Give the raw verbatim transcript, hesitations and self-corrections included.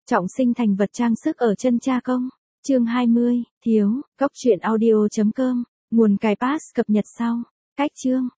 Trọng sinh thành vật trang sức ở chân cha công. Chương hai mươi, thiếu, góc truyện audio chấm com, nguồn cài pass cập nhật sau. Cách chương